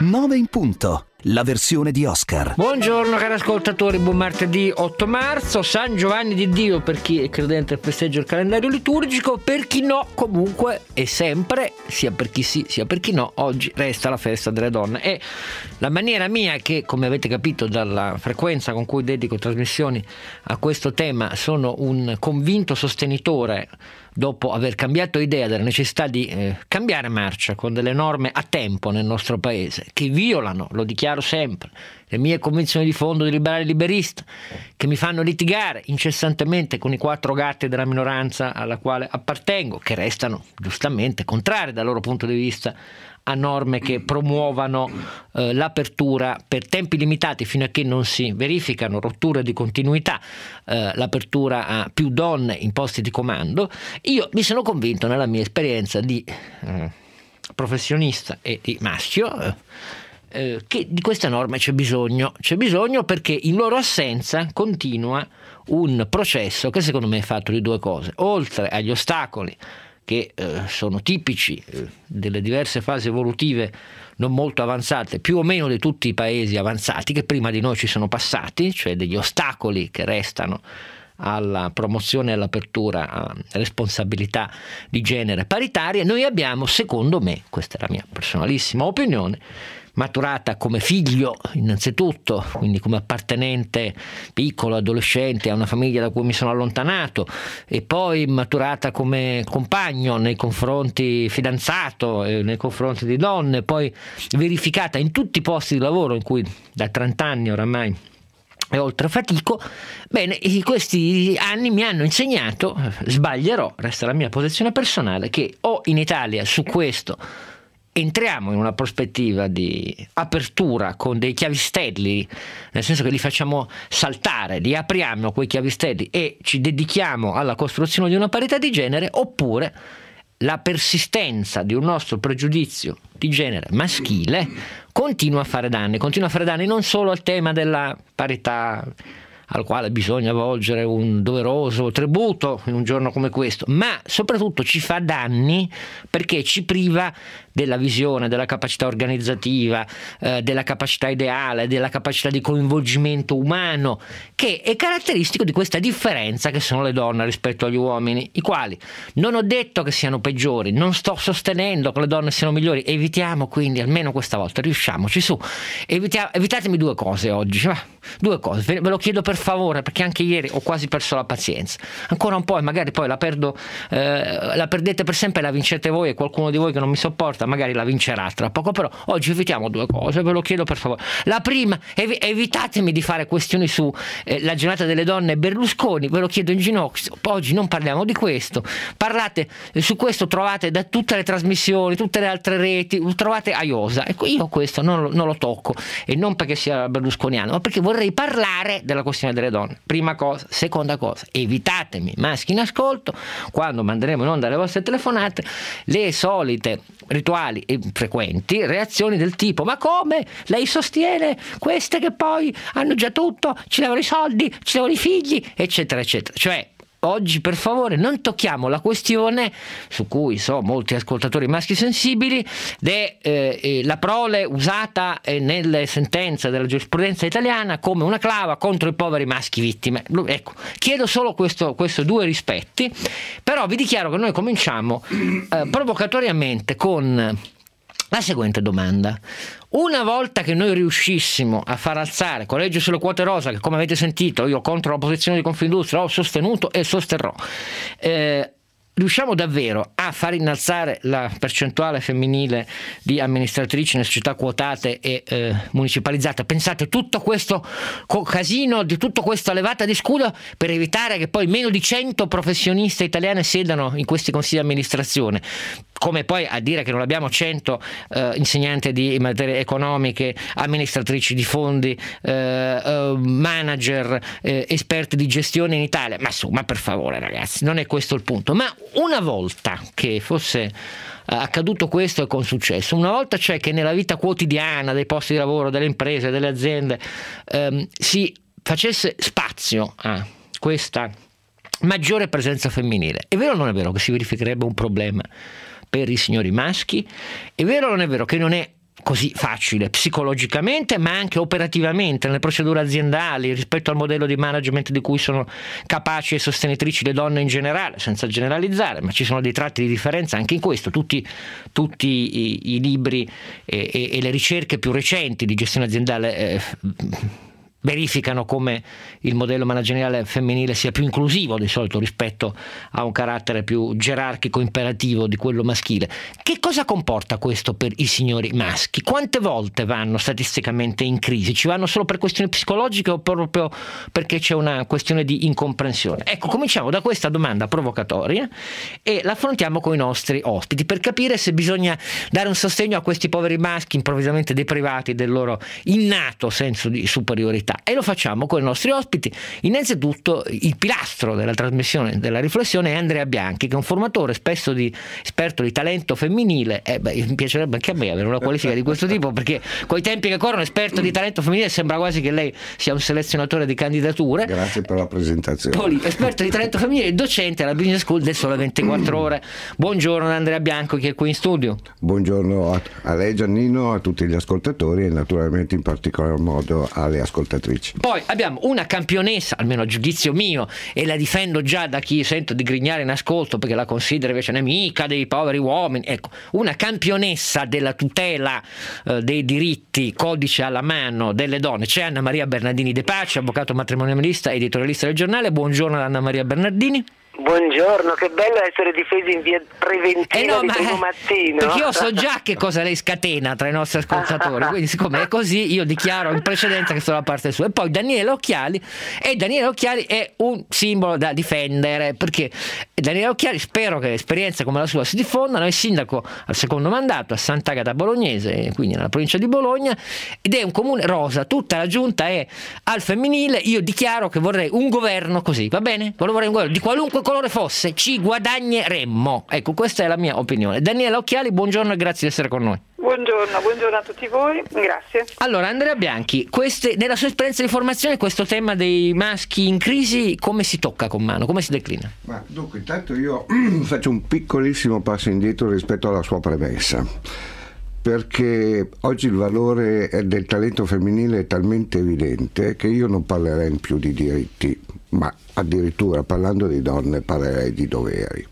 9 in punto, la versione di Oscar. Buongiorno cari ascoltatori, buon martedì 8 marzo, San Giovanni di Dio per chi è credente e festeggia il calendario liturgico, per chi no comunque e sempre, sia per chi sì sia per chi no, oggi resta la festa delle donne. E la maniera mia, che come avete capito dalla frequenza con cui dedico trasmissioni a questo tema, sono un convinto sostenitore, dopo aver cambiato idea della necessità di cambiare marcia con delle norme a tempo nel nostro paese, che violano, lo dichiaro sempre, le mie convinzioni di fondo di liberale liberista, che mi fanno litigare incessantemente con i 4 gatti della minoranza alla quale appartengo, che restano giustamente contrari dal loro punto di vista a norme che promuovano l'apertura per tempi limitati fino a che non si verificano rotture di continuità, l'apertura a più donne in posti di comando. Io mi sono convinto nella mia esperienza di professionista e di maschio che di queste norme c'è bisogno perché in loro assenza continua un processo che secondo me è fatto di 2 cose: oltre agli ostacoli che sono tipici delle diverse fasi evolutive non molto avanzate, più o meno di tutti i paesi avanzati che prima di noi ci sono passati, cioè degli ostacoli che restano alla promozione e all'apertura a responsabilità di genere paritarie. Noi abbiamo, secondo me, questa è la mia personalissima opinione, maturata come figlio innanzitutto, quindi come appartenente piccolo, adolescente a una famiglia da cui mi sono allontanato, e poi maturata come compagno nei confronti, fidanzato nei confronti di donne, poi verificata in tutti i posti di lavoro in cui da 30 anni oramai e oltre fatico. Bene, questi anni mi hanno insegnato, sbaglierò, resta la mia posizione personale, che o in Italia su questo entriamo in una prospettiva di apertura con dei chiavistelli, nel senso che li facciamo saltare, li apriamo quei chiavistelli e ci dedichiamo alla costruzione di una parità di genere, oppure la persistenza di un nostro pregiudizio di genere maschile continua a fare danni non solo al tema della parità, al quale bisogna volgere un doveroso tributo in un giorno come questo, ma soprattutto ci fa danni perché ci priva della visione, della capacità organizzativa, della capacità ideale, della capacità di coinvolgimento umano, che è caratteristico di questa differenza che sono le donne rispetto agli uomini, i quali non ho detto che siano peggiori, non sto sostenendo che le donne siano migliori. Evitiamo quindi, almeno questa volta, riusciamoci su, evitatemi 2 cose oggi, 2 cose, ve lo chiedo per favore, perché anche ieri ho quasi perso la pazienza, ancora un po' e magari poi la perdete per sempre e la vincete voi, e qualcuno di voi che non mi sopporta magari la vincerà tra poco, però oggi evitiamo 2 cose, ve lo chiedo per favore. La prima, evitatemi di fare questioni su la giornata delle donne e Berlusconi, ve lo chiedo in ginocchio, oggi non parliamo di questo, parlate su questo, trovate da tutte le trasmissioni, tutte le altre reti, trovate Aiosa, ecco, io questo non lo tocco, e non perché sia berlusconiano, ma perché vorrei parlare della questione delle donne. Prima cosa. Seconda cosa, evitatemi, maschi in ascolto, quando manderemo in onda le vostre telefonate, le solite rituali e frequenti reazioni del tipo: ma come? Lei sostiene queste che poi hanno già tutto, ci levano i soldi, ci levano i figli, eccetera eccetera. Cioè, oggi per favore non tocchiamo la questione su cui so molti ascoltatori maschi sensibili, la prole usata nelle sentenze della giurisprudenza italiana come una clava contro i poveri maschi vittime. Ecco, chiedo solo questo 2 rispetti, però vi dichiaro che noi cominciamo provocatoriamente con la seguente domanda: una volta che noi riuscissimo a far alzare con legge sulle quote rosa, che come avete sentito io contro la posizione di Confindustria ho sostenuto e sosterrò, riusciamo davvero a far innalzare la percentuale femminile di amministratrici nelle società quotate e municipalizzate, pensate tutto questo casino, di tutta questa levata di scudo per evitare che poi meno di 100 professioniste italiane siedano in questi consigli di amministrazione, come poi a dire che non abbiamo 100 insegnanti di materie economiche, amministratrici di fondi, manager, esperti di gestione in Italia. Ma insomma, per favore ragazzi, non è questo il punto. Ma una volta che fosse accaduto questo e con successo, una volta cioè che nella vita quotidiana dei posti di lavoro, delle imprese, delle aziende si facesse spazio a questa maggiore presenza femminile, è vero o non è vero che si verificherebbe un problema per i signori maschi? È vero o non è vero che non è così facile psicologicamente, ma anche operativamente nelle procedure aziendali rispetto al modello di management di cui sono capaci e sostenitrici le donne in generale, senza generalizzare, ma ci sono dei tratti di differenza anche in questo. Tutti i libri e le ricerche più recenti di gestione aziendale verificano come il modello manageriale femminile sia più inclusivo di solito rispetto a un carattere più gerarchico imperativo di quello maschile. Che cosa comporta questo per i signori maschi? Quante volte vanno statisticamente in crisi? Ci vanno solo per questioni psicologiche o proprio perché c'è una questione di incomprensione? Ecco, cominciamo da questa domanda provocatoria e la affrontiamo con i nostri ospiti per capire se bisogna dare un sostegno a questi poveri maschi improvvisamente deprivati del loro innato senso di superiorità. E lo facciamo con i nostri ospiti. Innanzitutto il pilastro della trasmissione, della riflessione, è Andrea Bianchi, che è un formatore spesso di esperto di talento femminile. Mi piacerebbe anche a me avere una qualifica di questo tipo, perché coi tempi che corrono esperto di talento femminile sembra quasi che lei sia un selezionatore di candidature. Grazie per la presentazione. Poi, esperto di talento femminile, docente alla Business School del Sole 24 Ore. Buongiorno Andrea Bianchi, che è qui in studio. Buongiorno a lei Giannino, a tutti gli ascoltatori e naturalmente in particolar modo alle ascoltatrici. Poi abbiamo una campionessa, almeno a giudizio mio, e la difendo già da chi sento di grignare in ascolto perché la considera invece nemica dei poveri uomini. Ecco, una campionessa della tutela dei diritti, codice alla mano, delle donne. C'è Anna Maria Bernardini De Pace, avvocato matrimonialista, editorialista del giornale. Buongiorno Anna Maria Bernardini. Buongiorno, che bello essere difesi in via preventiva di primo mattino. Perché io so già che cosa lei scatena tra i nostri ascoltatori, quindi siccome è così io dichiaro in precedenza che sono dalla parte sua. E poi Daniele Occhiali è un simbolo da difendere, perché Daniele Occhiali, spero che esperienze come la sua si diffondano, è sindaco al secondo mandato a Sant'Agata Bolognese, quindi nella provincia di Bologna, ed è un comune rosa, tutta la giunta è al femminile. Io dichiaro che vorrei un governo così, va bene? Vorrei un governo di qualunque colore fosse, ci guadagneremmo. Ecco, questa è la mia opinione. Daniela Occhiali, buongiorno e grazie di essere con noi. Buongiorno a tutti voi, grazie. Allora, Andrea Bianchi, nella sua esperienza di formazione questo tema dei maschi in crisi come si tocca con mano, come si declina? Ma dunque, intanto io faccio un piccolissimo passo indietro rispetto alla sua premessa, perché oggi il valore del talento femminile è talmente evidente che io non parlerei più di diritti, ma addirittura parlando di donne parlerei di doveri.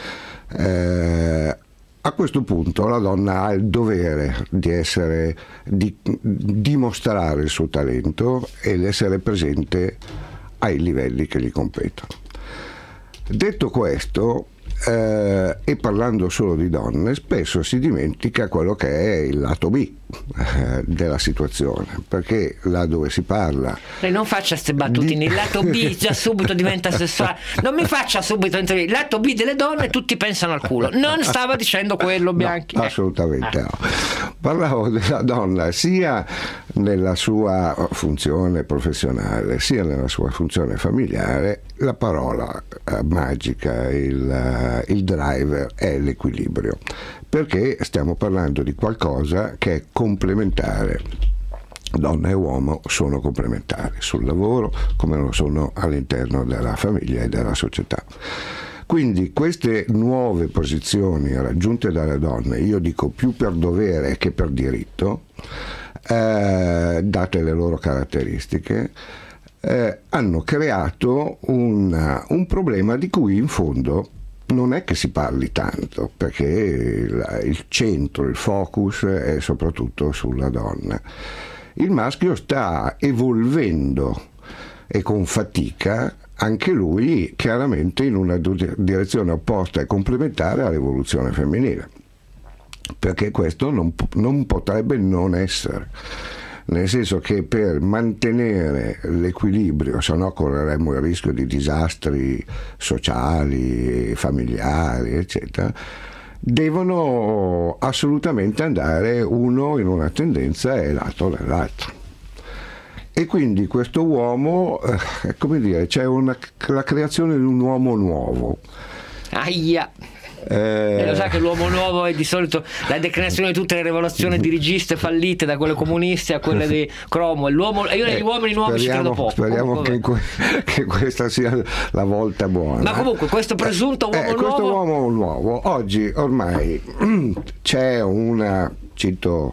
A questo punto la donna ha il dovere di dimostrare il suo talento e di essere presente ai livelli che gli competono. Detto questo, e parlando solo di donne, spesso si dimentica quello che è il lato B della situazione, perché là dove si parla, lei non faccia ste battutine, il lato B già subito diventa sessuale, non mi faccia subito il lato B delle donne, tutti pensano al culo. Non stava dicendo quello, Bianchi. No, assolutamente no. Parlavo della donna sia nella sua funzione professionale sia nella sua funzione familiare. La parola magica, il driver è l'equilibrio, perché stiamo parlando di qualcosa che è complementare. Donna e uomo sono complementari sul lavoro come lo sono all'interno della famiglia e della società. Quindi queste nuove posizioni raggiunte dalle donne, io dico più per dovere che per diritto, date le loro caratteristiche, hanno creato un problema di cui in fondo non è che si parli tanto, perché il centro, il focus è soprattutto sulla donna. Il maschio sta evolvendo e con fatica anche lui chiaramente in una direzione opposta e complementare all'evoluzione femminile, perché questo non potrebbe non essere, nel senso che per mantenere l'equilibrio, se no correremmo il rischio di disastri sociali, familiari, eccetera, devono assolutamente andare uno in una tendenza e l'altro nell'altra. E quindi questo uomo, come dire, c'è la creazione di un uomo nuovo. Ahia! Lo sa che l'uomo nuovo è di solito la declinazione di tutte le rivoluzioni dirigiste fallite, da quelle comuniste a quelle di Cromwell. Io negli uomini nuovi ci credo poco. Speriamo che questa sia la volta buona. Ma comunque questo presunto uomo nuovo, questo uomo nuovo oggi ormai c'è cito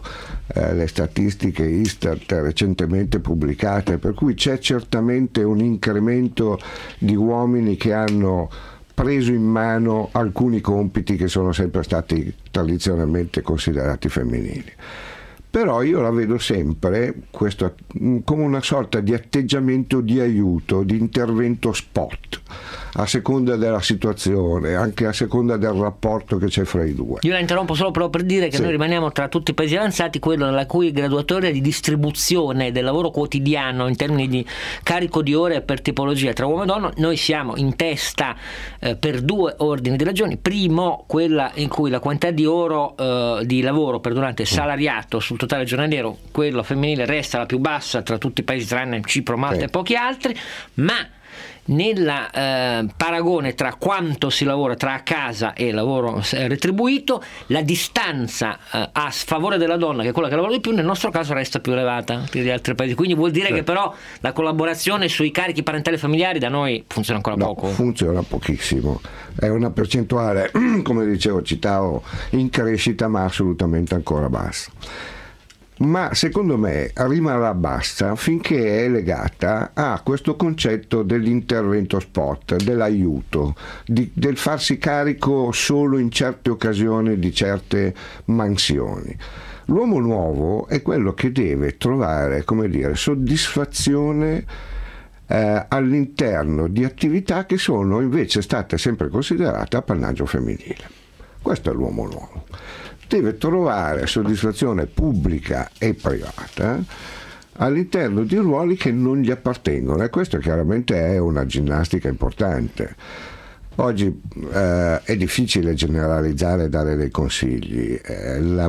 le statistiche Istat recentemente pubblicate, per cui c'è certamente un incremento di uomini che hanno preso in mano alcuni compiti che sono sempre stati tradizionalmente considerati femminili. Però io la vedo sempre questo come una sorta di atteggiamento di aiuto, di intervento spot, a seconda della situazione, anche a seconda del rapporto che c'è fra i due. Io la interrompo solo però per dire che noi rimaniamo tra tutti i paesi avanzati quello nella cui graduatoria di distribuzione del lavoro quotidiano in termini di carico di ore per tipologia tra uomo e donna noi siamo in testa per due ordini di ragioni. Primo, quella in cui la quantità di di lavoro salariato sul totale giornaliero, quello femminile resta la più bassa tra tutti i paesi tranne Cipro, Malta e pochi altri, ma nel paragone tra quanto si lavora tra a casa e lavoro retribuito, la distanza a sfavore della donna, che è quella che lavora di più, nel nostro caso resta più elevata che negli altri paesi. Quindi vuol dire che però la collaborazione sui carichi parentali e familiari da noi funziona ancora poco. Funziona pochissimo, è una percentuale, come citavo, in crescita, ma assolutamente ancora bassa. Ma secondo me rimarrà bassa finché è legata a questo concetto dell'intervento spot, dell'aiuto, del farsi carico solo in certe occasioni di certe mansioni. L'uomo nuovo è quello che deve trovare, soddisfazione all'interno di attività che sono invece state sempre considerate appannaggio femminile. Questo è l'uomo nuovo. Deve trovare soddisfazione pubblica e privata all'interno di ruoli che non gli appartengono, e questo chiaramente è una ginnastica importante. Oggi è difficile generalizzare e dare dei consigli, la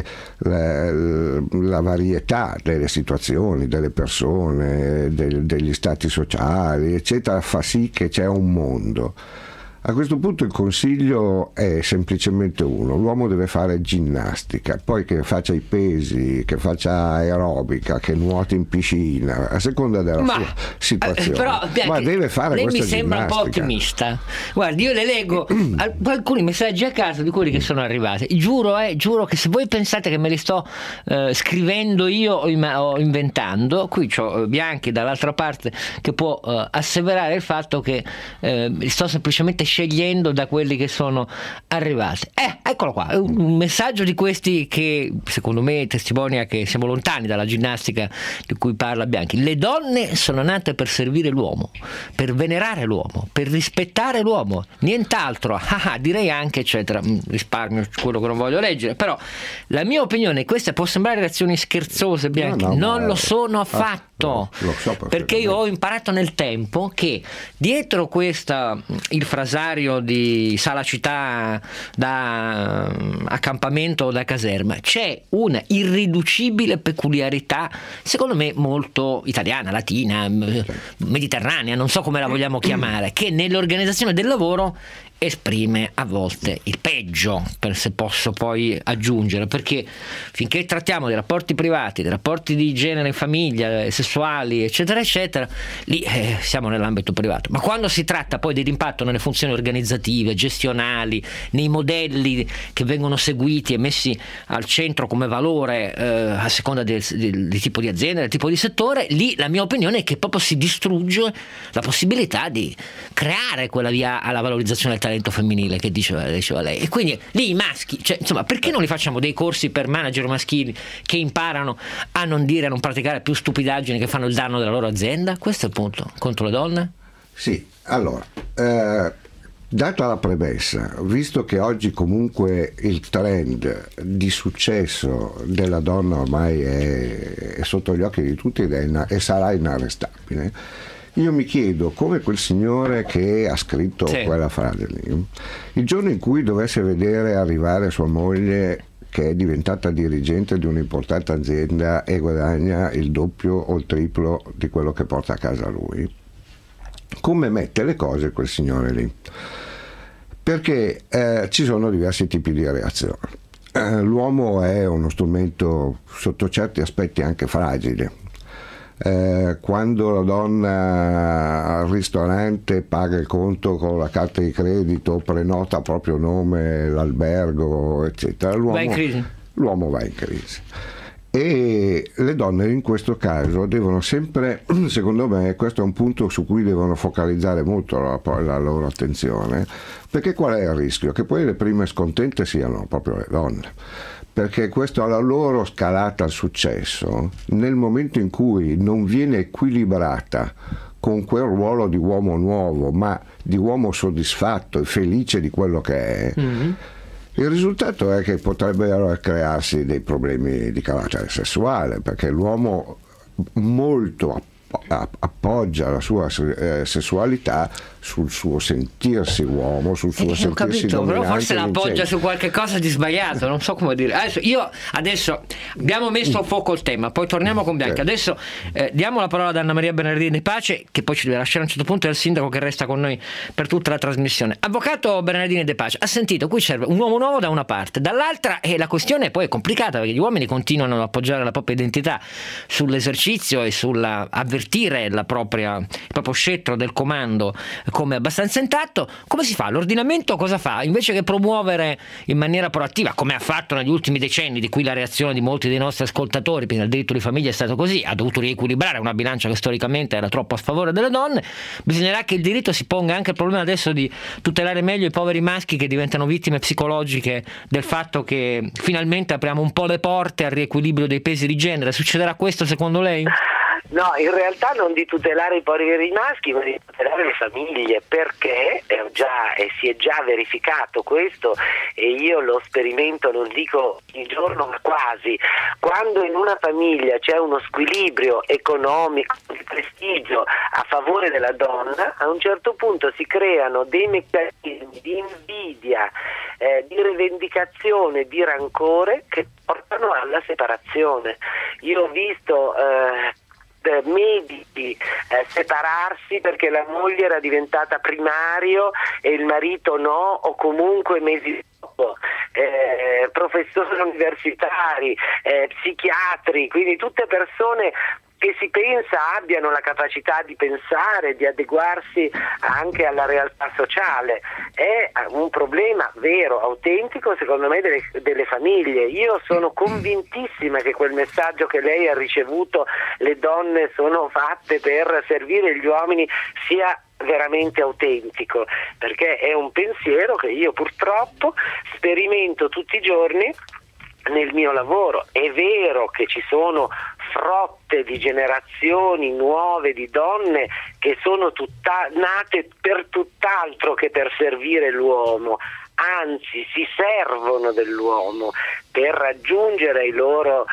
varietà delle situazioni, delle persone, degli stati sociali, eccetera, fa sì che c'è un mondo. A questo punto il consiglio è semplicemente uno: l'uomo deve fare ginnastica, poi che faccia i pesi, che faccia aerobica, che nuoti in piscina, a seconda della sua situazione. Però, ma deve fare lei questa mi sembra ginnastica. un po' ottimista. Guardi, io le leggo alcuni messaggi a caso di quelli che sono arrivati. Giuro che se voi pensate che me li sto scrivendo io o inventando, qui c'ho Bianchi dall'altra parte che può asseverare il fatto che li sto semplicemente scegliendo da quelli che sono arrivati. Eccolo qua, un messaggio di questi che secondo me testimonia che siamo lontani dalla ginnastica di cui parla Bianchi. Le donne sono nate per servire l'uomo, per venerare l'uomo, per rispettare l'uomo, nient'altro. Direi anche eccetera. Risparmio quello che non voglio leggere, però la mia opinione, queste può sembrare reazioni scherzose, Bianchi, non lo sono affatto. Lo so, perché io ho imparato nel tempo che dietro il frasario di Sala Città da accampamento o da caserma c'è una irriducibile peculiarità, secondo me molto italiana, latina, mediterranea, non so come la vogliamo chiamare, che nell'organizzazione del lavoro esprime a volte il peggio, se posso poi aggiungere, perché finché trattiamo dei rapporti privati, dei rapporti di genere in famiglia, sessuali, eccetera eccetera, lì siamo nell'ambito privato, ma quando si tratta poi dell'impatto nelle funzioni organizzative, gestionali, nei modelli che vengono seguiti e messi al centro come valore a seconda del tipo di azienda, del tipo di settore, lì la mia opinione è che proprio si distrugge la possibilità di creare quella via alla valorizzazione del talento femminile che diceva lei. E quindi lì i maschi, perché non li facciamo dei corsi per manager maschili che imparano a non dire, a non praticare più stupidaggini che fanno il danno della loro azienda? Questo è il punto. Contro le donne? Sì, allora data la premessa, visto che oggi comunque il trend di successo della donna ormai è sotto gli occhi di tutti e sarà inarrestabile, io mi chiedo come quel signore che ha scritto quella frase lì, il giorno in cui dovesse vedere arrivare sua moglie che è diventata dirigente di un'importante azienda e guadagna il doppio o il triplo di quello che porta a casa lui, come mette le cose quel signore lì? Perché ci sono diversi tipi di reazioni. L'uomo è uno strumento sotto certi aspetti anche fragile. Quando la donna al ristorante paga il conto con la carta di credito, prenota a proprio nome l'albergo, eccetera, l'uomo va in crisi. E le donne in questo caso devono sempre, secondo me, questo è un punto su cui devono focalizzare molto la loro attenzione, perché qual è il rischio? Che poi le prime scontente siano proprio le donne, perché questo alla loro scalata al successo, nel momento in cui non viene equilibrata con quel ruolo di uomo nuovo, ma di uomo soddisfatto e felice di quello che è, il risultato è che potrebbero crearsi dei problemi di carattere sessuale, perché l'uomo molto appoggia la sua sessualità sul suo sentirsi uomo, sul suo sentirsi capito, dominante. però forse la appoggia su qualche cosa di sbagliato, non so come dire. Adesso abbiamo messo a fuoco il tema, poi torniamo con Bianca. Adesso diamo la parola ad Anna Maria Bernardini De Pace, che poi ci deve lasciare a un certo punto, e al sindaco che resta con noi per tutta la trasmissione. Avvocato Bernardini De Pace, ha sentito, qui serve un uomo nuovo da una parte, dall'altra la questione poi è complicata, perché gli uomini continuano ad appoggiare la propria identità sull'esercizio e sulla avvertire il proprio scettro del comando come abbastanza intatto. Come si fa? L'ordinamento cosa fa? Invece che promuovere in maniera proattiva, come ha fatto negli ultimi decenni, di cui la reazione di molti dei nostri ascoltatori, perché il diritto di famiglia è stato così, ha dovuto riequilibrare una bilancia che storicamente era troppo a favore delle donne, bisognerà che il diritto si ponga anche il problema adesso di tutelare meglio i poveri maschi che diventano vittime psicologiche del fatto che finalmente apriamo un po' le porte al riequilibrio dei pesi di genere. Succederà questo secondo lei? No, in realtà non di tutelare i poveri maschi, ma di tutelare le famiglie, perché si è già verificato questo, e io lo sperimento, non dico ogni giorno ma quasi. Quando in una famiglia c'è uno squilibrio economico, di prestigio a favore della donna, a un certo punto si creano dei meccanismi di invidia, di rivendicazione, di rancore che portano alla separazione. Io ho visto medici separarsi perché la moglie era diventata primario e il marito no, o comunque mesi dopo, professori universitari, psichiatri, quindi tutte persone che si pensa abbiano la capacità di pensare, di adeguarsi anche alla realtà sociale. È un problema vero, autentico, secondo me, delle famiglie. Io sono convintissima che quel messaggio che lei ha ricevuto, le donne sono fatte per servire gli uomini, sia veramente autentico, perché è un pensiero che io purtroppo sperimento tutti i giorni nel mio lavoro. È vero che ci sono frotte di generazioni nuove di donne che sono nate per tutt'altro che per servire l'uomo, anzi si servono dell'uomo per raggiungere i loro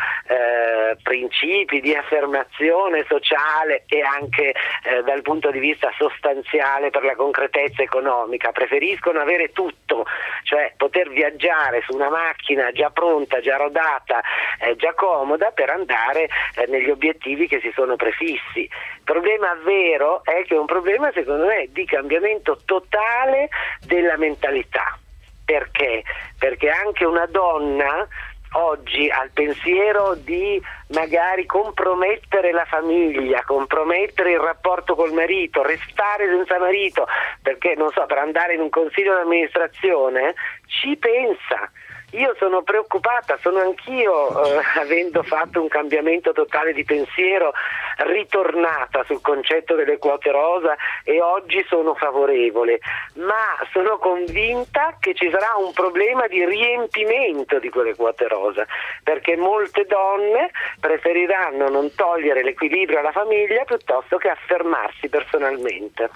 principi di affermazione sociale e anche dal punto di vista sostanziale per la concretezza economica. Preferiscono avere tutto, cioè poter viaggiare su una macchina già pronta, già rodata, già comoda per andare negli obiettivi che si sono prefissi. Il problema vero è che è un problema, secondo me, di cambiamento totale della mentalità. Perché? Perché anche una donna oggi ha il pensiero di magari compromettere la famiglia, compromettere il rapporto col marito, restare senza marito, perché non so, per andare in un consiglio di amministrazione ci pensa. Io sono preoccupata, sono anch'io, avendo fatto un cambiamento totale di pensiero, ritornata sul concetto delle quote rosa, e oggi sono favorevole, ma sono convinta che ci sarà un problema di riempimento di quelle quote rosa, perché molte donne preferiranno non togliere l'equilibrio alla famiglia piuttosto che affermarsi personalmente.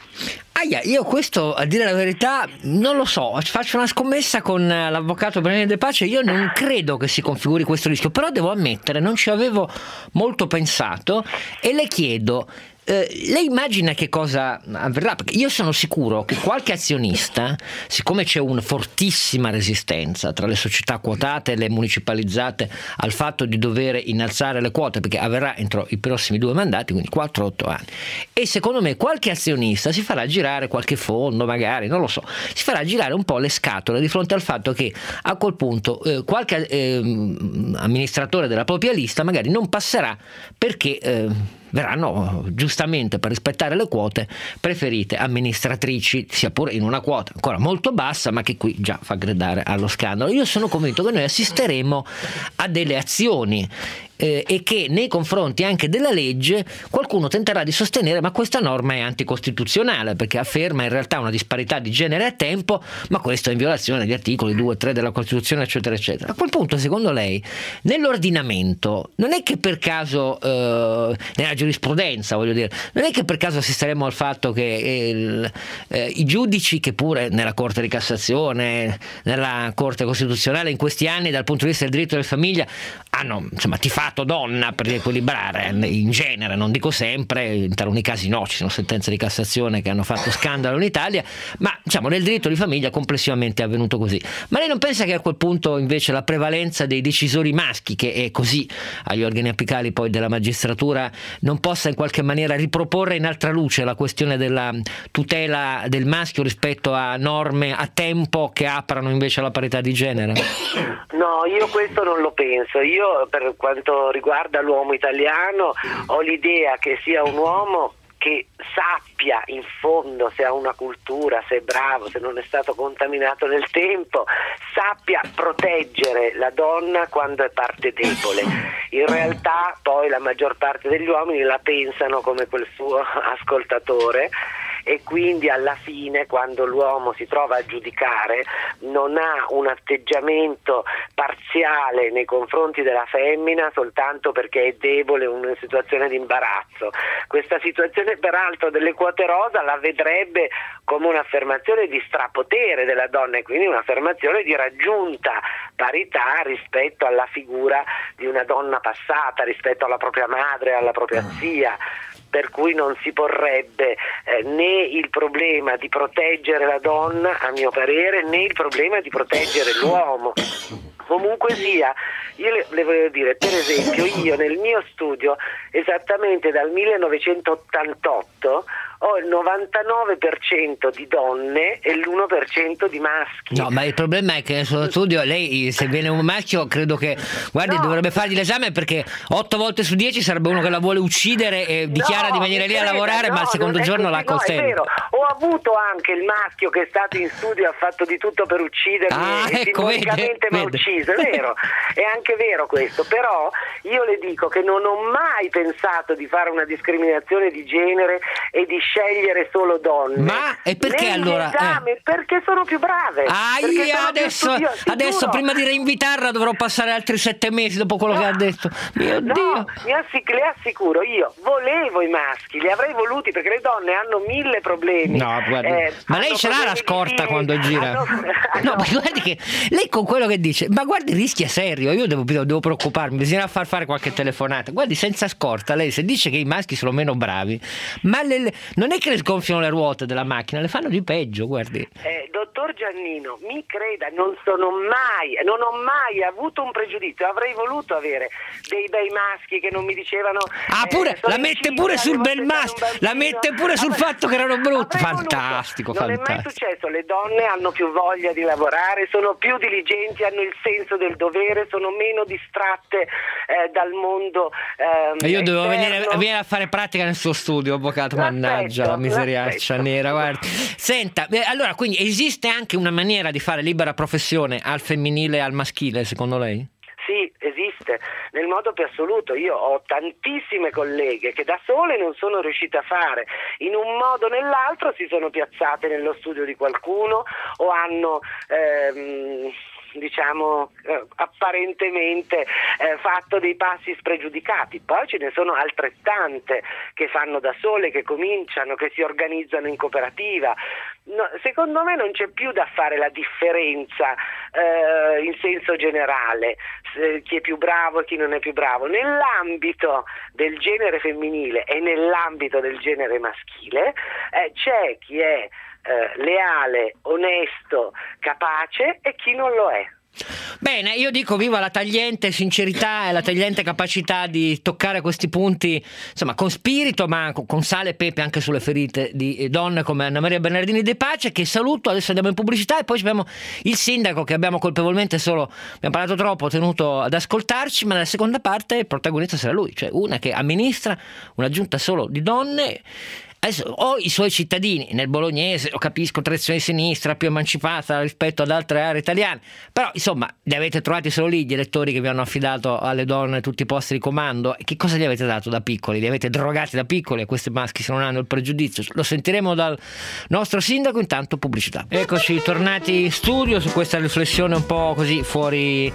Io questo, a dire la verità, non lo so, faccio una scommessa con l'avvocato Bernardini De Pace, io non credo che si configuri questo rischio, però devo ammettere, non ci avevo molto pensato, e le chiedo, lei immagina che cosa avverrà? Perché io sono sicuro che qualche azionista, siccome c'è una fortissima resistenza tra le società quotate e le municipalizzate al fatto di dover innalzare le quote, perché avverrà entro i prossimi 2 mandati, quindi 4-8 anni, e secondo me qualche azionista si farà girare, qualche fondo magari, non lo so, si farà girare un po' le scatole di fronte al fatto che a quel punto qualche amministratore della propria lista magari non passerà perché verranno giustamente, per rispettare le quote, preferite amministratrici, sia pure in una quota ancora molto bassa, ma che qui già fa gridare allo scandalo. Io sono convinto che noi assisteremo a delle azioni e che nei confronti anche della legge qualcuno tenterà di sostenere ma questa norma è anticostituzionale perché afferma in realtà una disparità di genere a tempo, ma questo è in violazione di articoli 2 e 3 della Costituzione eccetera eccetera. A quel punto secondo lei nell'ordinamento non è che per caso nella giurisprudenza voglio dire, non è che per caso assisteremo al fatto che i giudici che pure nella Corte di Cassazione, nella Corte Costituzionale in questi anni dal punto di vista del diritto della famiglia hanno insomma tifato donna per riequilibrare in genere, non dico sempre, in taluni casi no, ci sono sentenze di Cassazione che hanno fatto scandalo in Italia, ma diciamo nel diritto di famiglia complessivamente è avvenuto così. Ma lei non pensa che a quel punto invece la prevalenza dei decisori maschi, che è così agli organi apicali poi della magistratura, non possa in qualche maniera riproporre in altra luce la questione della tutela del maschio rispetto a norme a tempo che aprano invece alla parità di genere? No, io questo non lo penso. Io per quanto riguarda l'uomo italiano ho l'idea che sia un uomo che sappia in fondo se ha una cultura, se è bravo, se non è stato contaminato nel tempo, sappia proteggere la donna quando è parte debole. In realtà poi la maggior parte degli uomini la pensano come quel suo ascoltatore e quindi alla fine quando l'uomo si trova a giudicare non ha un atteggiamento parziale nei confronti della femmina soltanto perché è debole in una situazione di imbarazzo. Questa situazione peraltro delle quote rosa la vedrebbe come un'affermazione di strapotere della donna e quindi un'affermazione di raggiunta parità rispetto alla figura di una donna passata, rispetto alla propria madre, alla propria zia. Per cui non si porrebbe né il problema di proteggere la donna, a mio parere, né il problema di proteggere l'uomo. Comunque sia, io le voglio dire, per esempio, io nel mio studio, esattamente dal 1988, ho il 99% di donne e l'1% di maschi. No, ma il problema è che nel suo studio lei, se viene un maschio, credo che, guardi, dovrebbe fargli l'esame perché 8 volte su 10 sarebbe uno che la vuole uccidere e dichiara di venire lì a lavorare, ma il secondo giorno la coltella. È vero, ho avuto anche il maschio che è stato in studio e ha fatto di tutto per uccidermi e simbolicamente mi ha ucciso, è vero, è anche vero questo, però io le dico che non ho mai pensato di fare una discriminazione di genere e di scegliere solo donne. Ma e perché allora? Esame, perché sono più brave. Adesso prima di reinvitarla dovrò passare altri 7 mesi dopo quello che ha detto. Mio Dio. Le assicuro, io volevo i maschi, li avrei voluti perché le donne hanno 1000 problemi. No, guardi, ma lei ce l'ha la scorta quando gira? No, ma guardi che lei con quello che dice, ma guardi, rischia serio, io devo preoccuparmi, bisogna fare qualche telefonata. Guardi, senza scorta, lei se dice che i maschi sono meno bravi, ma non è che le sgonfiano le ruote della macchina, le fanno di peggio, guardi. Dottor Giannino, mi creda, non ho mai avuto un pregiudizio, avrei voluto avere dei bei maschi che non mi dicevano pure la mette pure sul bel maschio, la mette pure sul fatto che erano brutti. Fantastico, non fantastico. è mai successo, le donne hanno più voglia di lavorare, sono più diligenti, hanno il senso del dovere, sono meno distratte dal mondo io dovevo esterno. venire a fare pratica nel suo studio, avvocato, mannaggia la miseriaccia nera, guardi. Senta, allora quindi esiste anche una maniera di fare libera professione al femminile e al maschile, secondo lei? Sì, esiste, nel modo più assoluto. Io ho tantissime colleghe che da sole non sono riuscite a fare, in un modo o nell'altro si sono piazzate nello studio di qualcuno o hanno apparentemente fatto dei passi spregiudicati. Poi ce ne sono altrettante che fanno da sole, che cominciano, che si organizzano in cooperativa. No, secondo me non c'è più da fare la differenza in senso generale, chi è più bravo e chi non è più bravo. Nell'ambito del genere femminile e nell'ambito del genere maschile c'è chi è leale, onesto, capace e chi non lo è. Bene, io dico viva la tagliente sincerità e la tagliente capacità di toccare questi punti, insomma, con spirito, ma con sale e pepe anche sulle ferite di donne come Anna Maria Bernardini De Pace, che saluto. Adesso andiamo in pubblicità e poi abbiamo il sindaco che abbiamo colpevolmente abbiamo parlato troppo, tenuto ad ascoltarci, ma nella seconda parte il protagonista sarà lui, cioè una che amministra una giunta solo di donne. Adesso, o i suoi cittadini, nel bolognese, lo capisco, tradizione di sinistra, più emancipata rispetto ad altre aree italiane, però insomma li avete trovati solo lì gli elettori che vi hanno affidato alle donne tutti i posti di comando. E che cosa gli avete dato da piccoli? Li avete drogati da piccoli a questi maschi se non hanno il pregiudizio? Lo sentiremo dal nostro sindaco, intanto pubblicità. Eccoci tornati in studio su questa riflessione un po' così fuori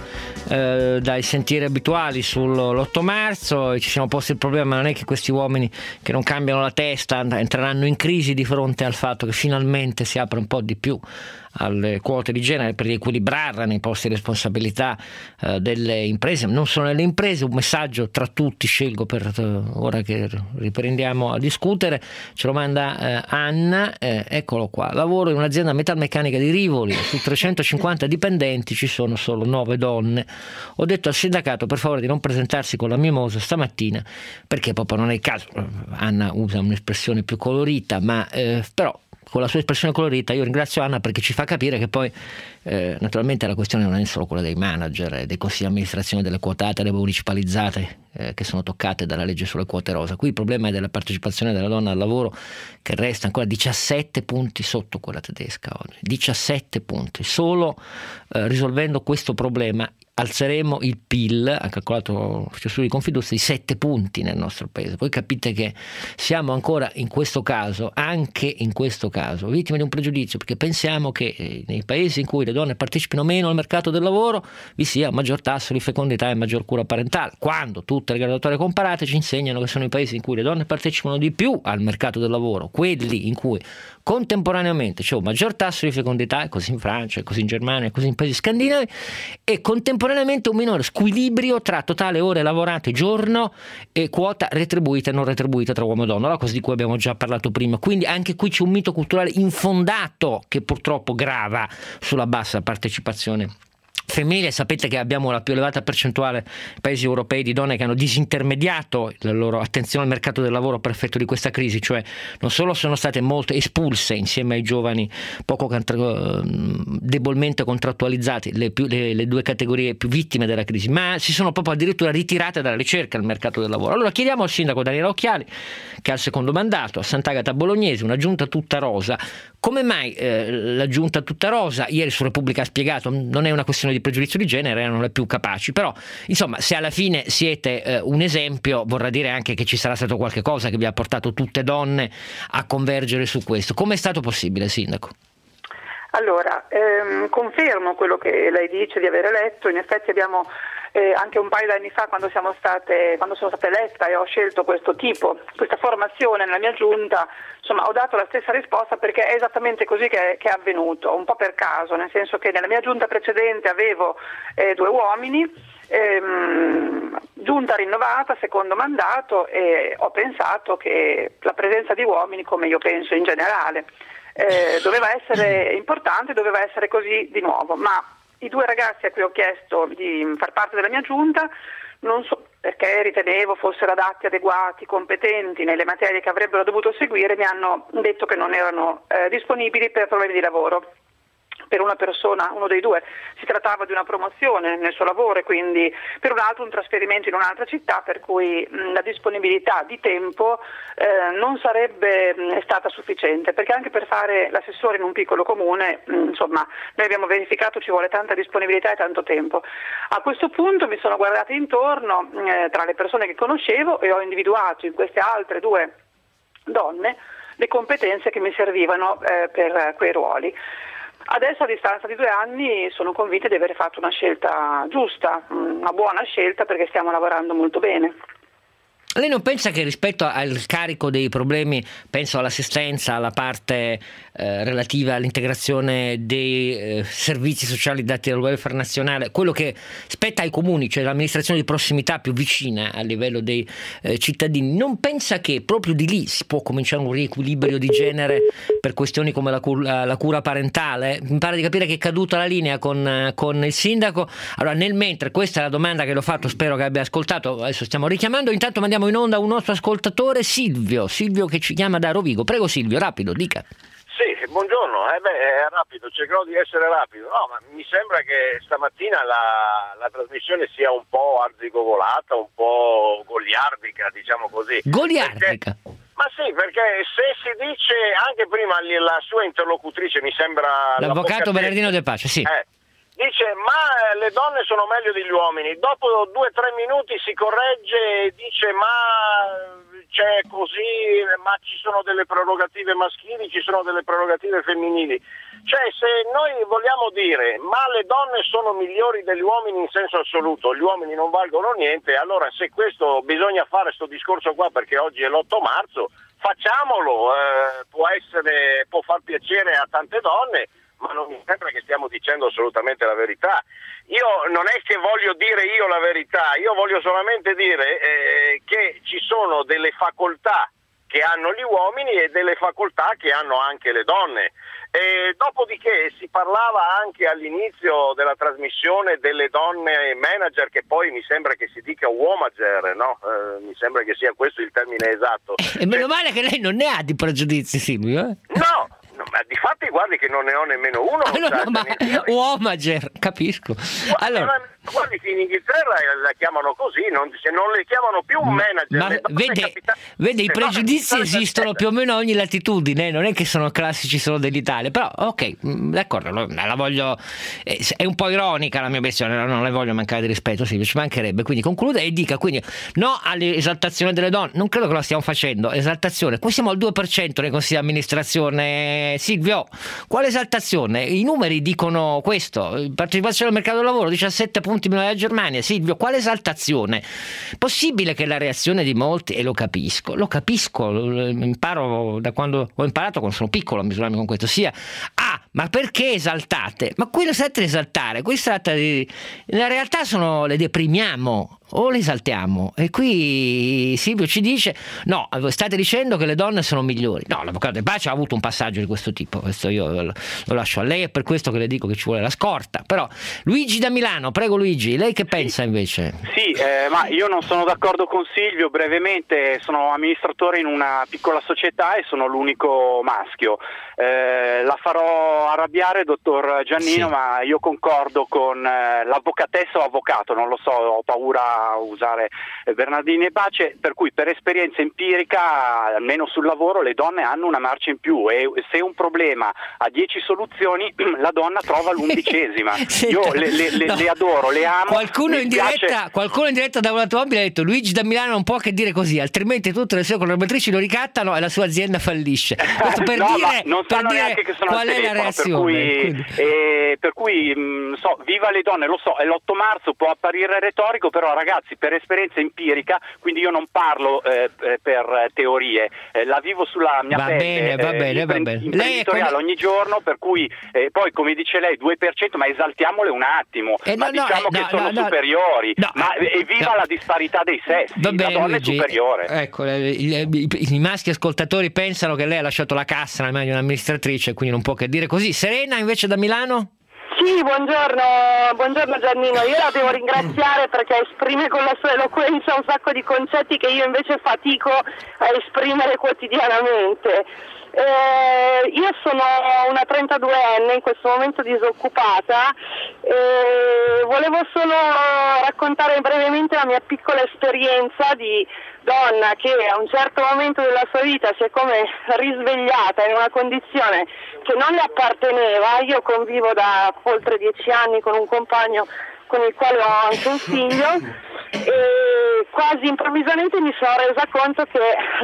dai sentieri abituali sull'8 marzo. Ci siamo posti il problema, non è che questi uomini che non cambiano la testa entreranno in crisi di fronte al fatto che finalmente si apre un po' di più alle quote di genere per riequilibrarla nei posti di responsabilità delle imprese. Non solo nelle imprese, un messaggio tra tutti, scelgo per ora che riprendiamo a discutere, ce lo manda Anna, eccolo qua: lavoro in un'azienda metalmeccanica di Rivoli, su 350 dipendenti ci sono solo 9 donne, ho detto al sindacato per favore di non presentarsi con la mimosa stamattina perché proprio non è il caso. Anna usa un'espressione più colorita, ma però con la sua espressione colorita io ringrazio Anna perché ci fa capire che poi naturalmente la questione non è solo quella dei manager, dei consigli di amministrazione, delle quotate, delle municipalizzate che sono toccate dalla legge sulle quote rosa. Qui il problema è della partecipazione della donna al lavoro, che resta ancora 17 punti sotto quella tedesca oggi, 17 punti. Solo risolvendo questo problema alzeremo il PIL, ha calcolato l'Ufficio Studi di Confindustria, di 7 punti nel nostro paese. Voi capite che siamo ancora in questo caso, anche in questo caso, vittime di un pregiudizio, perché pensiamo che nei paesi in cui le donne partecipino meno al mercato del lavoro vi sia maggior tasso di fecondità e maggior cura parentale, quando tutte le graduatorie comparate ci insegnano che sono i paesi in cui le donne partecipano di più al mercato del lavoro, quelli in cui contemporaneamente c'è un maggior tasso di fecondità, è così in Francia, è così in Germania, è così in paesi scandinavi, e contemporaneamente un minore squilibrio tra totale ore lavorate giorno e quota retribuita e non retribuita tra uomo e donna, la cosa di cui abbiamo già parlato prima. Quindi anche qui c'è un mito culturale infondato che purtroppo grava sulla bassa partecipazione femminile. Sapete che abbiamo la più elevata percentuale nei paesi europei di donne che hanno disintermediato la loro attenzione al mercato del lavoro per effetto di questa crisi, cioè non solo sono state molte espulse insieme ai giovani debolmente contrattualizzati, le due categorie più vittime della crisi, ma si sono proprio addirittura ritirate dalla ricerca al mercato del lavoro. Allora chiediamo al sindaco Daniela Occhiali, che ha il secondo mandato a Sant'Agata Bolognese, una giunta tutta rosa, come mai la giunta tutta rosa? Ieri su Repubblica ha spiegato, non è una questione di pregiudizio di genere, erano le più capaci, però insomma se alla fine siete un esempio vorrà dire anche che ci sarà stato qualche cosa che vi ha portato tutte donne a convergere su questo. Come è stato possibile, sindaco? Allora, confermo quello che lei dice di avere letto. In effetti abbiamo anche un paio di anni fa, quando sono stata eletta e ho scelto questa formazione nella mia giunta, insomma ho dato la stessa risposta perché è esattamente così che è avvenuto, un po' per caso, nel senso che nella mia giunta precedente avevo 2 uomini, giunta rinnovata, secondo mandato, e ho pensato che la presenza di uomini, come io penso in generale, doveva essere importante, doveva essere così di nuovo, ma i 2 ragazzi a cui ho chiesto di far parte della mia giunta, non so perché ritenevo fossero adatti, adeguati, competenti nelle materie che avrebbero dovuto seguire, mi hanno detto che non erano disponibili per problemi di lavoro. Per una persona, uno dei 2, si trattava di una promozione nel suo lavoro e quindi per un altro un trasferimento in un'altra città, per cui la disponibilità di tempo non sarebbe stata sufficiente, perché anche per fare l'assessore in un piccolo comune, insomma, noi abbiamo verificato ci vuole tanta disponibilità e tanto tempo. A questo punto mi sono guardata intorno tra le persone che conoscevo e ho individuato in queste altre 2 donne le competenze che mi servivano per quei ruoli. Adesso, a distanza di 2 anni, sono convinta di aver fatto una scelta giusta, una buona scelta, perché stiamo lavorando molto bene. Lei non pensa che rispetto al carico dei problemi, penso all'assistenza, alla parte relativa all'integrazione dei servizi sociali dati dal welfare nazionale, quello che spetta ai comuni, cioè l'amministrazione di prossimità più vicina a livello dei cittadini, non pensa che proprio di lì si può cominciare un riequilibrio di genere per questioni come la cura parentale? Mi pare di capire che è caduta la linea con il sindaco. Allora, nel mentre, questa è la domanda che l'ho fatto, spero che abbia ascoltato, adesso stiamo richiamando, intanto mandiamo in onda un nostro ascoltatore, Silvio che ci chiama da Rovigo. Prego Silvio, rapido, dica. Sì, buongiorno, è rapido, cercherò di essere rapido. No, ma mi sembra che stamattina la trasmissione sia un po' arzigovolata, un po' goliardica, diciamo così. Goliardica? Ma sì, perché se si dice, anche prima la sua interlocutrice, mi sembra l'avvocato Bernardino De Pace, sì. Dice, ma le donne sono meglio degli uomini. Dopo 2 o 3 minuti si corregge e dice, ma c'è così, ma ci sono delle prerogative maschili, ci sono delle prerogative femminili. Cioè, se noi vogliamo dire, ma le donne sono migliori degli uomini in senso assoluto, gli uomini non valgono niente, allora se questo bisogna fare sto discorso qua, perché oggi è l'8 marzo, facciamolo, può far piacere a tante donne, ma non mi sembra che stiamo dicendo assolutamente la verità. Io non è che voglio dire io la verità, io voglio solamente dire che ci sono delle facoltà che hanno gli uomini e delle facoltà che hanno anche le donne. E dopodiché si parlava anche all'inizio della trasmissione delle donne manager, che poi mi sembra che si dica womager, no? Mi sembra che sia questo il termine esatto. E meno male che lei non ne ha di pregiudizi, Silvio. No, ma di fatti guardi che non ne ho nemmeno uno. Ma womager, capisco. Allora, guardi che in Inghilterra la chiamano così, se non le chiamano più un manager. Ma vede, i pregiudizi esistono più o meno a ogni latitudine, non è che sono classici solo dell'Italia, però ok, d'accordo, la voglio, è un po' ironica la mia versione, non le voglio mancare di rispetto, Silvio, ci mancherebbe, quindi concluda e dica quindi no all'esaltazione delle donne, non credo che lo stiamo facendo, esaltazione, qui siamo al 2% nei consigli di amministrazione, Silvio, quale esaltazione? I numeri dicono questo, partecipazione al mercato del lavoro 17 punti meno della Germania, Silvio, quale esaltazione? Possibile che la reazione di molti, e lo capisco, imparo da quando ho imparato quando sono piccolo a misurarmi con questo, sia ma perché esaltate? Ma qui lo state esaltare, qui si tratta di, nella realtà le deprimiamo o le esaltiamo, e qui Silvio ci dice no, state dicendo che le donne sono migliori. No, l'avvocato De Pace ha avuto un passaggio di questo tipo, questo io lo lascio a lei, è per questo che le dico che ci vuole la scorta. Però Luigi da Milano, prego Luigi, lei che pensa invece? Sì, ma io non sono d'accordo con Silvio, brevemente sono amministratore in una piccola società e sono l'unico maschio. La farò arrabbiare, dottor Giannino, sì, ma io concordo con l'avvocatessa o avvocato, non lo so, ho paura a usare Bernardino De Pace, per cui per esperienza empirica, almeno sul lavoro, le donne hanno una marcia in più, e se un problema ha 10 soluzioni, la donna trova l'11ª. Io le adoro, le amo. Qualcuno in diretta da un'automobile ha detto Luigi da Milano non può che dire così, altrimenti tutte le sue collaboratrici lo ricattano e la sua azienda fallisce. Questo per dire, non sanno neanche che sono qual è la reazione. Per cui viva le donne, lo so, è l'8 marzo, può apparire retorico, però ragazzi, per esperienza empirica, quindi io non parlo per teorie, la vivo sulla mia pelle. Va bene. Imprenditoriale ogni giorno, per cui poi come dice lei 2%, ma esaltiamoli un attimo, diciamo che sono superiori, ma evviva la disparità dei sessi, la donna Luigi, è superiore. Ecco, i maschi ascoltatori pensano che lei ha lasciato la cassa nella mano di un'amministratrice, quindi non può che dire così. Serena invece da Milano? Sì, buongiorno Giannino, io la devo ringraziare perché esprime con la sua eloquenza un sacco di concetti che io invece fatico a esprimere quotidianamente. Io sono una 32enne, in questo momento disoccupata, volevo solo raccontare brevemente la mia piccola esperienza di donna che a un certo momento della sua vita si è come risvegliata in una condizione che non le apparteneva. Io convivo da oltre 10 anni con un compagno con il quale ho anche un figlio, e quasi improvvisamente mi sono resa conto che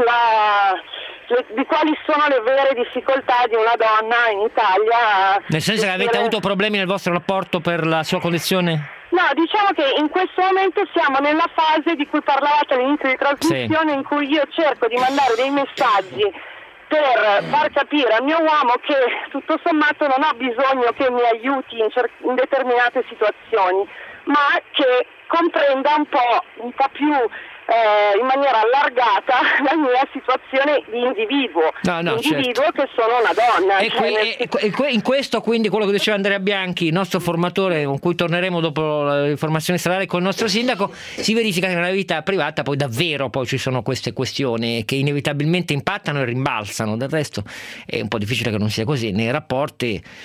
di quali sono le vere difficoltà di una donna in Italia. Nel senso che avete avuto problemi nel vostro rapporto per la sua condizione? No, diciamo che in questo momento siamo nella fase di cui parlavate all'inizio di trasmissione, in cui io cerco di mandare dei messaggi per far capire al mio uomo che tutto sommato non ho bisogno che mi aiuti in determinate situazioni, ma che comprenda un po' più in maniera allargata la mia situazione di individuo, certo, che sono una donna. E in questo quindi quello che diceva Andrea Bianchi, il nostro formatore con cui torneremo dopo le formazioni stradali con il nostro sindaco, si verifica che nella vita privata poi davvero ci sono queste questioni che inevitabilmente impattano e rimbalzano. Del resto è un po' difficile che non sia così nei rapporti.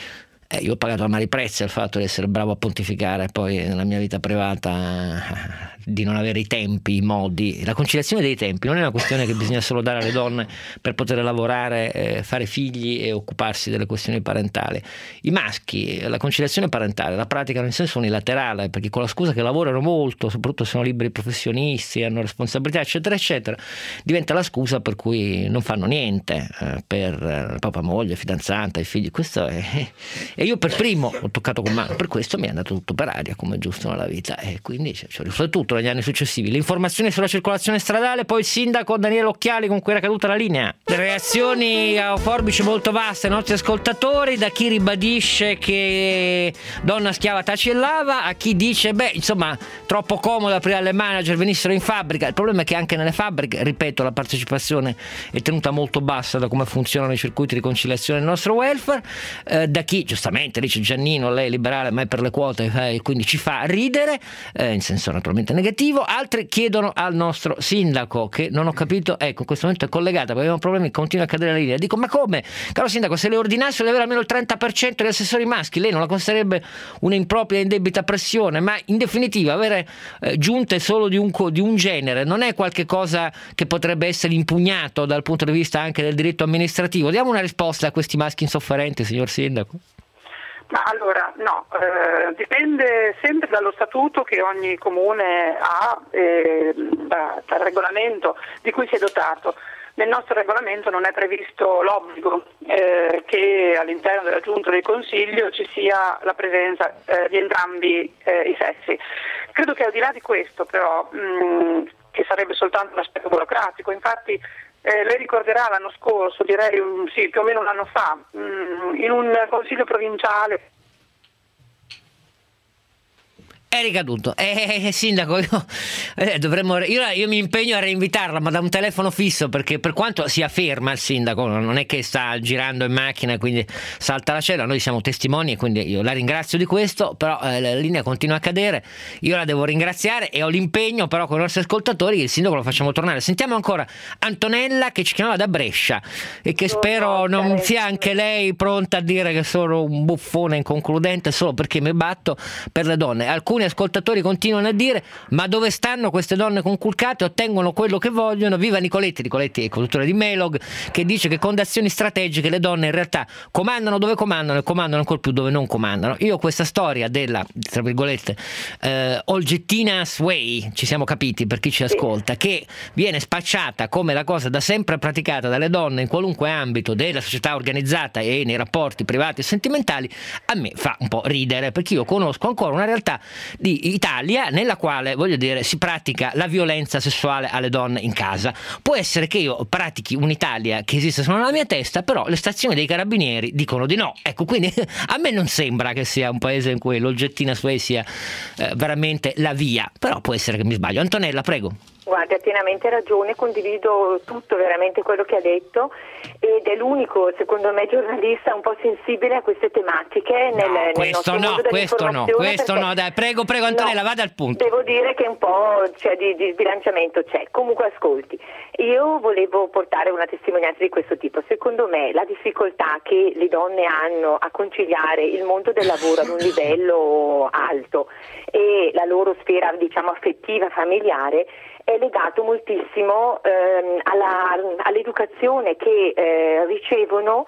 Io ho pagato a mari prezzi il fatto di essere bravo a pontificare, poi nella mia vita privata di non avere i tempi, i modi. La conciliazione dei tempi non è una questione che bisogna solo dare alle donne per poter lavorare, fare figli e occuparsi delle questioni parentali. I maschi la conciliazione parentale la praticano in senso unilaterale, perché con la scusa che lavorano molto, soprattutto sono liberi professionisti, hanno responsabilità eccetera eccetera, diventa la scusa per cui non fanno niente per la propria moglie, fidanzata, i figli. Questo è, e io per primo ho toccato con mano, per questo mi è andato tutto per aria, come è giusto nella vita, e quindi ci ho riflettuto negli anni successivi. Le informazioni sulla circolazione stradale, poi il sindaco Daniele Occhiali con cui era caduta la linea. Reazioni a forbici molto vaste ai nostri ascoltatori, da chi ribadisce che donna schiava tacellava, a chi dice insomma troppo comodo aprire alle manager venissero in fabbrica. Il problema è che anche nelle fabbriche, ripeto, la partecipazione è tenuta molto bassa da come funzionano i circuiti di conciliazione del nostro welfare. Da chi giustamente dice Giannino, lei è liberale ma è per le quote, quindi ci fa ridere, in senso naturalmente negativo. Altri chiedono al nostro sindaco, che non ho capito, ecco in questo momento è collegata perché abbiamo problemi, continua a cadere la linea. Dico, ma come, caro sindaco, se le ordinassero di avere almeno il 30% degli assessori maschi, lei non la considererebbe una impropria e indebita pressione? Ma in definitiva avere giunte solo di un genere non è qualche cosa che potrebbe essere impugnato dal punto di vista anche del diritto amministrativo? Diamo una risposta a questi maschi insofferenti, signor sindaco. Ma allora no, dipende sempre dallo statuto che ogni comune ha, dal regolamento di cui si è dotato. Nel nostro regolamento non è previsto l'obbligo che all'interno della Giunta del Consiglio ci sia la presenza di entrambi i sessi. Credo che al di là di questo però, che sarebbe soltanto un aspetto burocratico, infatti lei ricorderà l'anno scorso, direi più o meno un anno fa, in un consiglio provinciale. È ricaduto. Sindaco, io mi impegno a reinvitarla, ma da un telefono fisso, perché per quanto sia ferma il sindaco, non è che sta girando in macchina e quindi salta la cella, noi siamo testimoni e quindi io la ringrazio di questo, però la linea continua a cadere, io la devo ringraziare e ho l'impegno però con i nostri ascoltatori che il sindaco lo facciamo tornare. Sentiamo ancora Antonella, che ci chiamava da Brescia e che spero non sia anche lei pronta a dire che sono un buffone inconcludente solo perché mi batto per le donne. Alcuni ascoltatori continuano a dire: ma dove stanno queste donne conculcate? Ottengono quello che vogliono. Viva Nicoletti è il conduttore di Melog, che dice che con azioni strategiche le donne in realtà comandano dove comandano e comandano ancora più dove non comandano. Io questa storia della, tra virgolette, Olgettina's Way, ci siamo capiti per chi ci ascolta, che viene spacciata come la cosa da sempre praticata dalle donne in qualunque ambito della società organizzata e nei rapporti privati e sentimentali, a me fa un po' ridere, perché io conosco ancora una realtà di Italia nella quale, voglio dire, si pratica la violenza sessuale alle donne in casa. Può essere che io pratichi un'Italia che esiste solo nella mia testa, però le stazioni dei carabinieri dicono di no. Ecco, quindi a me non sembra che sia un paese in cui l'Olgettina's Way sia veramente la via, però può essere che mi sbaglio. Antonella, prego. Guardi, ha pienamente ragione, condivido tutto veramente quello che ha detto, ed è l'unico, secondo me, giornalista un po' sensibile a queste tematiche nel nostro mondo dell'informazione. Questo no, dai, prego Antonella, vada al punto. Devo dire che un po' di sbilanciamento c'è. Comunque ascolti, io volevo portare una testimonianza di questo tipo. Secondo me la difficoltà che le donne hanno a conciliare il mondo del lavoro ad un livello alto e la loro sfera, diciamo, affettiva, familiare, è legato moltissimo all'educazione che ricevono,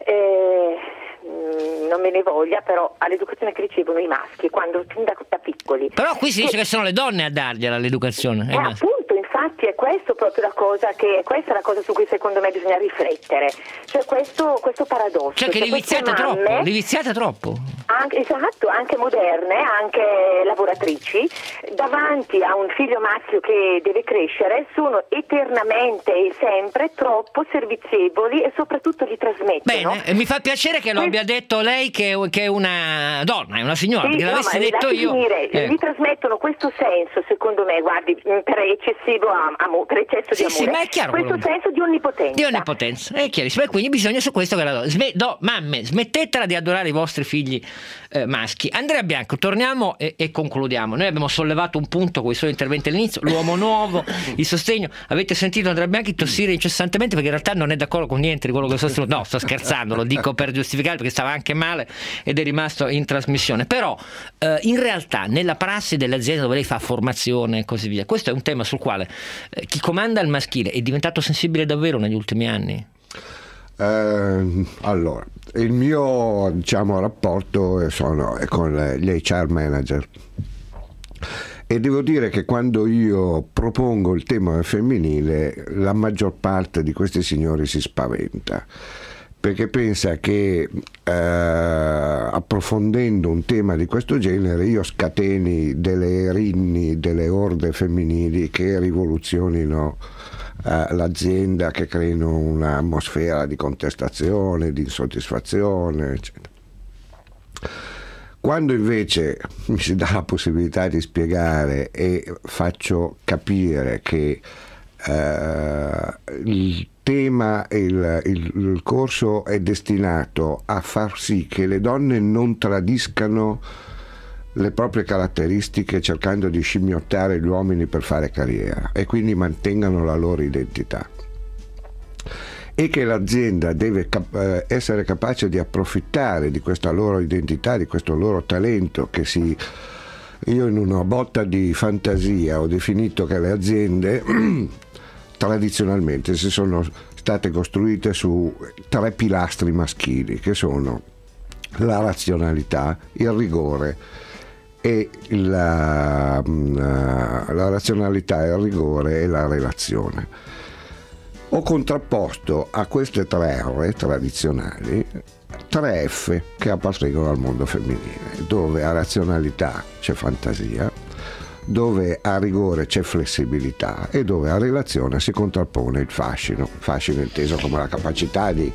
non me ne voglia, però all'educazione che ricevono i maschi fin da piccoli. Però qui si dice che sono le donne a dargliela l'educazione. Appunto, infatti è questo proprio questa è la cosa su cui secondo me bisogna riflettere, cioè questo paradosso. Cioè che li viziate troppo. Esatto, anche moderne, anche lavoratrici, davanti a un figlio maschio che deve crescere, sono eternamente e sempre troppo servizievoli e soprattutto gli trasmettono. Bene, mi fa piacere che lo abbia detto lei, che è una donna, è una signora, perché l'avessi detto io. Gli trasmettono questo senso, secondo me, guardi, per eccessivo amore, per eccesso di amore. Sì, ma è chiaro, questo senso di onnipotenza. È chiarissimo, e quindi bisogna su questo mamme, smettetela di adorare i vostri figli maschi. Andrea Bianco, torniamo e concludiamo. Noi abbiamo sollevato un punto con i suoi interventi all'inizio, l'uomo nuovo, il sostegno. Avete sentito Andrea Bianchi tossire incessantemente perché in realtà non è d'accordo con niente di quello che ho sostenuto. No, sto scherzando, lo dico per giustificare perché stava anche male ed è rimasto in trasmissione. Però in realtà nella prassi delle aziende dove lei fa formazione e così via, questo è un tema sul quale chi comanda il maschile è diventato sensibile davvero negli ultimi anni? Allora, il mio rapporto è con gli HR manager, e devo dire che quando io propongo il tema femminile la maggior parte di questi signori si spaventa, perché pensa che approfondendo un tema di questo genere io scateni delle rinni, delle orde femminili che rivoluzionino l'azienda, che creino un'atmosfera di contestazione, di insoddisfazione, eccetera. Quando invece mi si dà la possibilità di spiegare e faccio capire che il tema, il corso è destinato a far sì che le donne non tradiscano le proprie caratteristiche cercando di scimmiottare gli uomini per fare carriera e quindi mantengano la loro identità, e che l'azienda deve essere capace di approfittare di questa loro identità, di questo loro talento io in una botta di fantasia ho definito che le aziende tradizionalmente si sono state costruite su 3 pilastri maschili, che sono la razionalità, il rigore e la razionalità, il rigore e la relazione. Ho contrapposto a queste 3 R tradizionali 3 F che appartengono al mondo femminile, dove a razionalità c'è fantasia, dove a rigore c'è flessibilità e dove a relazione si contrappone il fascino inteso come la capacità di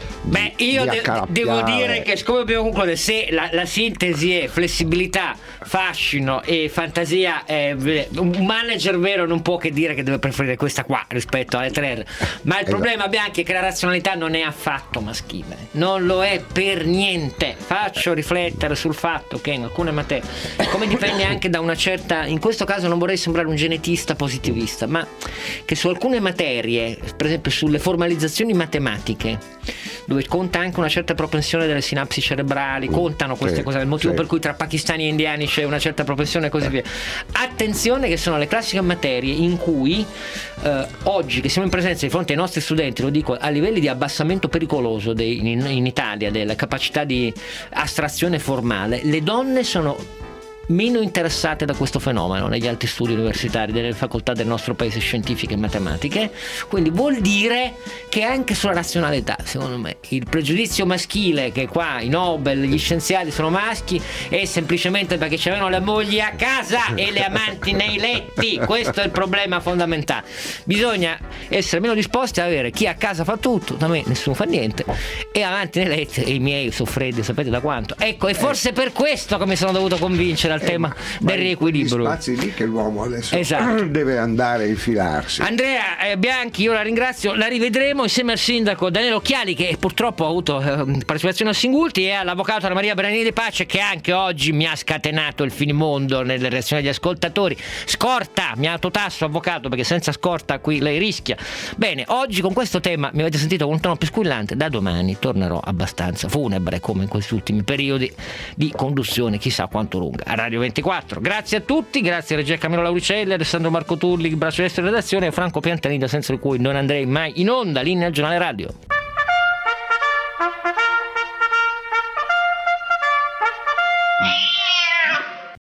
devo dire che, siccome dobbiamo concludere, se la sintesi è flessibilità, fascino e fantasia, un manager vero non può che dire che deve preferire questa qua rispetto alle 3, ma il problema, Bianchi, è che la razionalità non è affatto maschile, non lo è per niente. Faccio riflettere sul fatto che in alcune materie, come dipende anche da una certa, in questo caso non vorrei sembrare un genetista positivista, ma che su alcune materie, per esempio sulle formalizzazioni matematiche, dove conta anche una certa propensione delle sinapsi cerebrali, contano queste cose, il motivo per cui tra pakistani e indiani c'è una certa propensione e così via. Attenzione, che sono le classiche materie in cui oggi che siamo in presenza di fronte ai nostri studenti, lo dico, a livelli di abbassamento pericoloso in Italia della capacità di astrazione formale, le donne sono meno interessate da questo fenomeno negli altri studi universitari delle facoltà del nostro paese scientifiche e matematiche. Quindi vuol dire che anche sulla razionalità, secondo me, il pregiudizio maschile che qua i Nobel, gli scienziati sono maschi, è semplicemente perché c'avevano le mogli a casa e le amanti nei letti. Questo è il problema fondamentale. Bisogna essere meno disposti ad avere chi a casa fa tutto, da me nessuno fa niente, e amanti nei letti, e i miei sono freddi, sapete da quanto. Ecco, e forse per questo che mi sono dovuto convincere al tema del riequilibrio. Spazi lì che l'uomo adesso deve andare a infilarsi. Andrea Bianchi, io la ringrazio, la rivedremo insieme al sindaco Daniele Occhiali, che purtroppo ha avuto partecipazione a Singulti, e all'avvocato Anna Maria Bernini De Pace, che anche oggi mi ha scatenato il finimondo nelle reazioni degli ascoltatori. Scorta, mi ha tasso avvocato, perché senza scorta qui lei rischia. Bene, oggi con questo tema mi avete sentito con un tono più squillante, da domani tornerò abbastanza funebre come in questi ultimi periodi di conduzione chissà quanto lunga a Radio 24. Grazie a tutti, grazie a Regia Camillo Lauricelli, Alessandro Marco Tulli, braccio destro di redazione, e Franco Piantanida, senza di cui non andrei mai in onda. Linea al giornale radio.